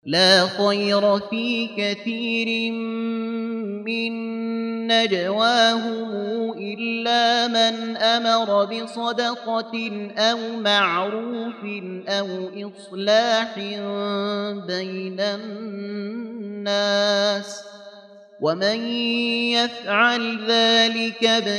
لا خير في كثير من نجواهم إلا من أمر بصدقة أو معروف أو إصلاح بين الناس ومن يفعل ذلك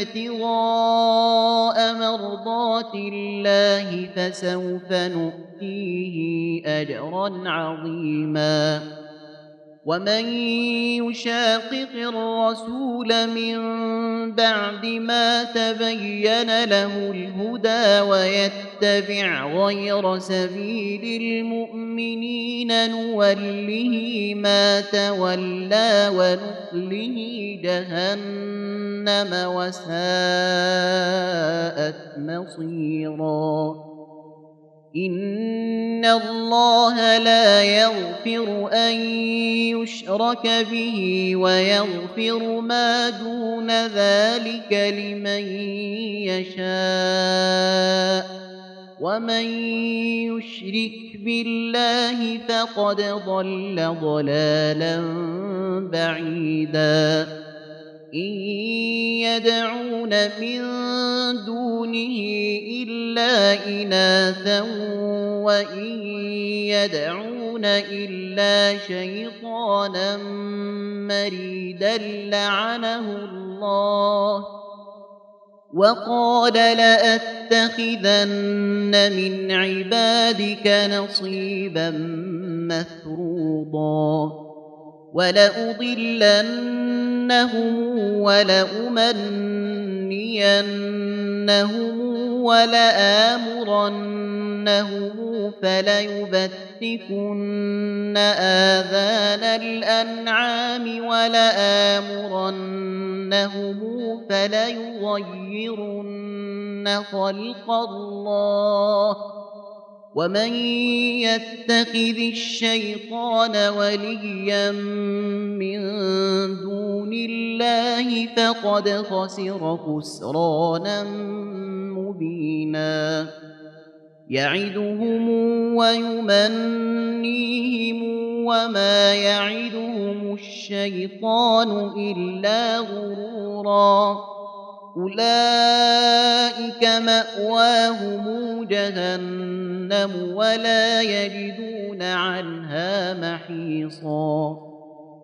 ابتغاء مرضات الله فسوف نؤتيه أجرا عظيما ومن يشاقق الرسول من بعد ما تبين له الهدى ويتبع غير سبيل المؤمنين نوله ما تولى ونصله جهنم وساءت مصيرا إن الله لا يغفر أن يشرك به ويغفر ما دون ذلك لمن يشاء ومن يشرك بالله فقد ضل ضلالا بعيدا إن يدعون من دونه إلا إناثا وإن يدعون إلا شيطانا مريدا لعنه الله وقال لأتخذن من عبادك نصيبا مفروضا ولأضلنهم ولأمنينهم ولآمرنهم فليبتكن آذان الأنعام ولآمرنهم فليغيرن خلق الله ومن يتخذ الشيطان وليا من دون الله فقد خسر خسرانا مبينا يعدهم ويمنيهم وما يعدهم الشيطان إلا غرورا أولئك مأواهم جهنم ولا يجدون عنها محيصا